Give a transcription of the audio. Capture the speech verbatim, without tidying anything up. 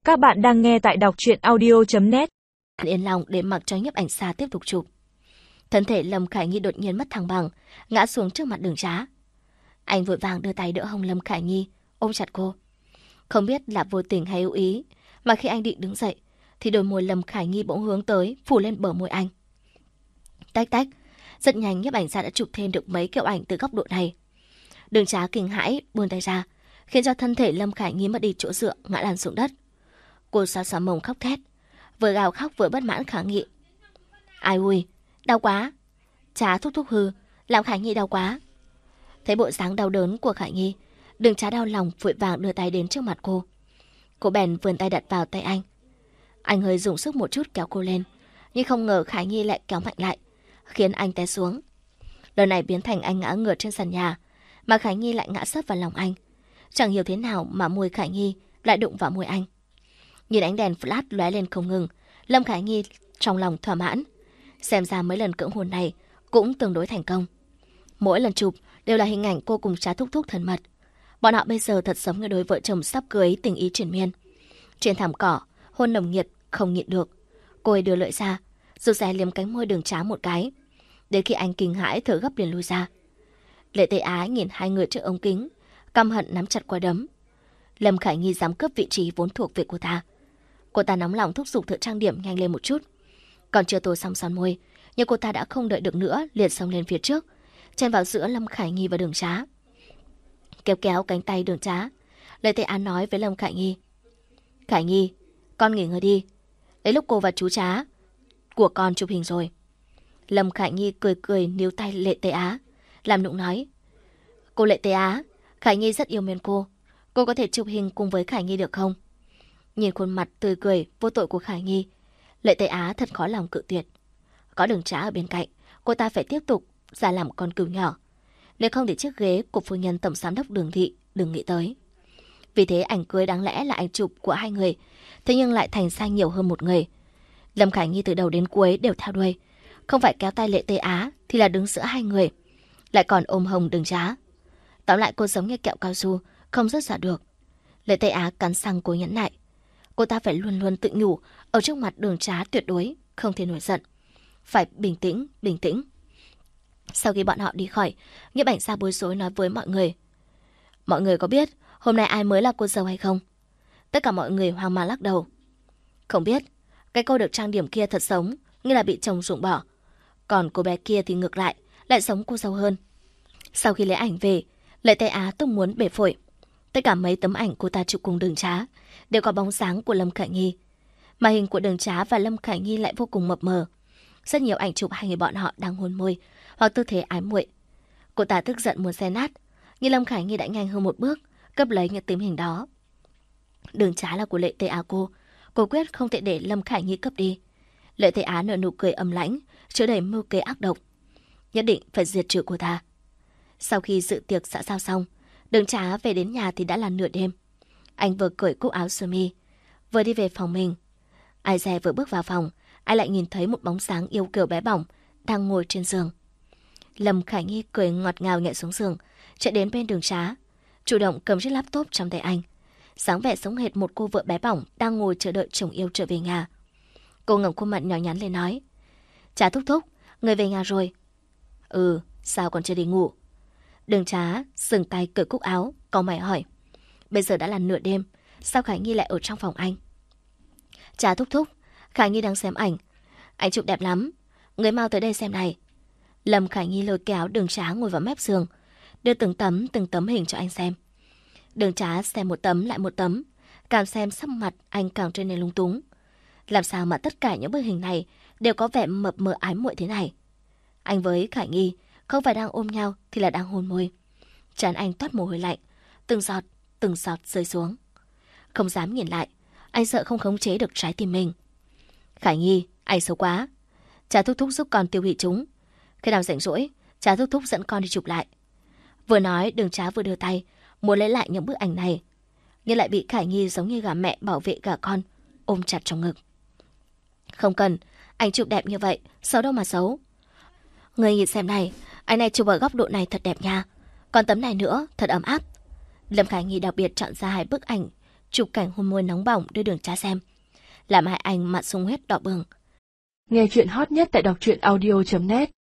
Các bạn đang nghe tại đọc truyện audio chấm net. Yên lòng để mặc cho nhiếp ảnh gia tiếp tục chụp. Thân thể Lâm Khải Nhi đột nhiên mất thăng bằng, ngã xuống trước mặt Đường Trá. Anh vội vàng đưa tay đỡ hông Lâm Khải Nhi, ôm chặt cô. Không biết là vô tình hay hữu ý, mà khi anh định đứng dậy, thì đôi môi Lâm Khải Nhi bỗng hướng tới, phủ lên bờ môi anh. Tách tách, rất nhanh nhiếp ảnh gia đã chụp thêm được mấy kiểu ảnh từ góc độ này. Đường Trá kinh hãi buông tay ra, khiến cho thân thể Lâm Khải Nhi mất đi chỗ dựa, ngã lăn xuống đất. Cô xoa xoa mông khóc thét, vừa gào khóc vừa bất mãn kháng nghị. Ai ui, đau quá. Trá thúc thúc hư, làm Khải Nhi đau quá. Thấy bộ dáng đau đớn của Khải Nhi, Đường Trá đau lòng vội vàng đưa tay đến trước mặt cô. Cô bèn vươn tay đặt vào tay anh. Anh hơi dùng sức một chút kéo cô lên, nhưng không ngờ Khải Nhi lại kéo mạnh lại, khiến anh té xuống. Lần này biến thành anh ngã ngửa trên sàn nhà, mà Khải Nhi lại ngã sấp vào lòng anh. Chẳng hiểu thế nào mà môi Khải Nhi lại đụng vào môi anh. Nhìn ánh đèn flash lóe lên không ngừng, Lâm Khải Nhi trong lòng thỏa mãn. Xem ra mấy lần cưỡng hôn này cũng tương đối thành công. Mỗi lần chụp đều là hình ảnh cô cùng Trá thúc thúc thân mật. Bọn họ bây giờ thật giống như đôi vợ chồng sắp cưới tình ý triền miên. Trên thảm cỏ, hôn nồng nhiệt không nhịn được. Cô ấy đưa lợi ra, rụt rè liếm cánh môi Đường Trá một cái. Đến khi anh kinh hãi thở gấp liền lui ra. Lệ Tê Á nhìn hai người trước ống kính, căm hận nắm chặt quả đấm. Lâm Khải Nhi dám cướp vị trí vốn thuộc về cô ta. Cô ta nóng lòng thúc giục thợ trang điểm nhanh lên một chút. Còn chưa tô xong son môi, nhưng cô ta đã không đợi được nữa, liền xông lên phía trước, chen vào giữa Lâm Khải Nhi và Đường Trá. Kéo kéo cánh tay Đường Trá, Lệ Tê Án nói với Lâm Khải Nhi. Khải Nhi, con nghỉ ngơi đi. Đến lúc cô và chú Trá của con chụp hình rồi. Lâm Khải Nhi cười cười níu tay Lệ Tê Á, làm nũng nói. Cô Lệ Tê Á, Khải Nhi rất yêu mến cô. Cô có thể chụp hình cùng với Khải Nhi được không? Nhìn khuôn mặt tươi cười vô tội của Khải Nhi, Lệ Tê Á thật khó lòng cự tuyệt. Có Đường Trá ở bên cạnh, cô ta phải tiếp tục giả làm con cừu nhỏ. Nếu không thì chiếc ghế của phu nhân tổng giám đốc Đường thị đừng nghĩ tới. Vì thế ảnh cưới đáng lẽ là ảnh chụp của hai người, thế nhưng lại thành sai nhiều hơn một người. Lâm Khải Nhi từ đầu đến cuối đều theo đuôi, không phải kéo tay Lệ Tê Á thì là đứng giữa hai người, lại còn ôm hồng Đường Trá. Tóm lại cô giống như kẹo cao su, không rớt ra được. Lệ Tê Á cắn răng cố nhẫn nại. Cô ta phải luôn luôn tự nhủ, ở trước mặt Đường Trá tuyệt đối không thể nổi giận. Phải bình tĩnh, bình tĩnh. Sau khi bọn họ đi khỏi, nhiếp ảnh gia bối rối nói với mọi người. Mọi người có biết hôm nay ai mới là cô dâu hay không? Tất cả mọi người hoang mang lắc đầu. Không biết, cái cô được trang điểm kia thật giống như là bị chồng ruộng bỏ. Còn cô bé kia thì ngược lại, lại giống cô dâu hơn. Sau khi lấy ảnh về, Lệ Tê Á tung muốn bể phổi. Tất cả mấy tấm ảnh cô ta chụp cùng Đường Trá đều có bóng dáng của Lâm Khải Nhi. Mà hình của Đường Trá và Lâm Khải Nhi lại vô cùng mập mờ. Rất nhiều ảnh chụp hai người bọn họ đang hôn môi hoặc tư thế ái muội. Cô ta tức giận muốn xé nát, nhưng Lâm Khải Nhi đã nhanh hơn một bước, cấp lấy những tấm hình đó. Đường Trá là của Lệ Tê Á cô, cô quyết không thể để Lâm Khải Nhi cướp đi. Lệ Tê Á nở nụ cười âm lãnh, chứa đầy mưu kế ác độc. Nhất định phải diệt trừ cô ta. Sau khi dự tiệc xã giao xong, Đường Trá về đến nhà thì đã là nửa đêm. Anh vừa cởi cúc áo sơ mi, vừa đi về phòng mình. Ai dè vừa bước vào phòng, anh lại nhìn thấy một bóng dáng yêu kiều bé bỏng đang ngồi trên giường. Lâm Khải Nhi cười ngọt ngào nhẹ xuống giường, chạy đến bên Đường Trá, chủ động cầm chiếc laptop trong tay anh, dáng vẻ giống hệt một cô vợ bé bỏng đang ngồi chờ đợi chồng yêu trở về nhà. Cô ngẩng khuôn mặt nhỏ nhắn lên nói. Trá thúc thúc, người về nhà rồi. Ừ, sao còn chưa đi ngủ? Đường Trá dừng tay cởi cúc áo, cau mày hỏi. Bây giờ đã là nửa đêm, sao Khải Nhi lại ở trong phòng anh? Trá thúc thúc, Khải Nhi đang xem ảnh. Ảnh chụp đẹp lắm, người mau tới đây xem này. Lâm Khải Nhi lôi kéo Đường Trá ngồi vào mép giường, đưa từng tấm từng tấm hình cho anh xem. Đường Trá xem một tấm lại một tấm, càng xem sắc mặt anh càng trở nên lung túng. Làm sao mà tất cả những bức hình này đều có vẻ mập mờ ái muội thế này? Anh với Khải Nhi không phải đang ôm nhau thì là đang hôn môi. Trán anh toát mồ hôi lạnh, từng giọt, từng giọt rơi xuống. Không dám nhìn lại, anh sợ không khống chế được trái tim mình. Khải Nhi, anh xấu quá. Cha thúc thúc giúp con tiêu hủy chúng. Khi nào rảnh rỗi, cha thúc thúc dẫn con đi chụp lại. Vừa nói, Đường Trá vừa đưa tay muốn lấy lại những bức ảnh này, nhưng lại bị Khải Nhi giống như gà mẹ bảo vệ gà con ôm chặt trong ngực. Không cần, ảnh chụp đẹp như vậy, xấu đâu mà xấu. Người nhìn xem này, ảnh này chụp ở góc độ này thật đẹp nha. Còn tấm này nữa, thật ấm áp. Lâm Khải Nhi đặc biệt chọn ra hai bức ảnh chụp cảnh hôn môi nóng bỏng đưa Đường Trá xem, làm hai anh mặt sung huyết đỏ bừng. Nghe chuyện hot nhất tại đọc truyện audio chấm net.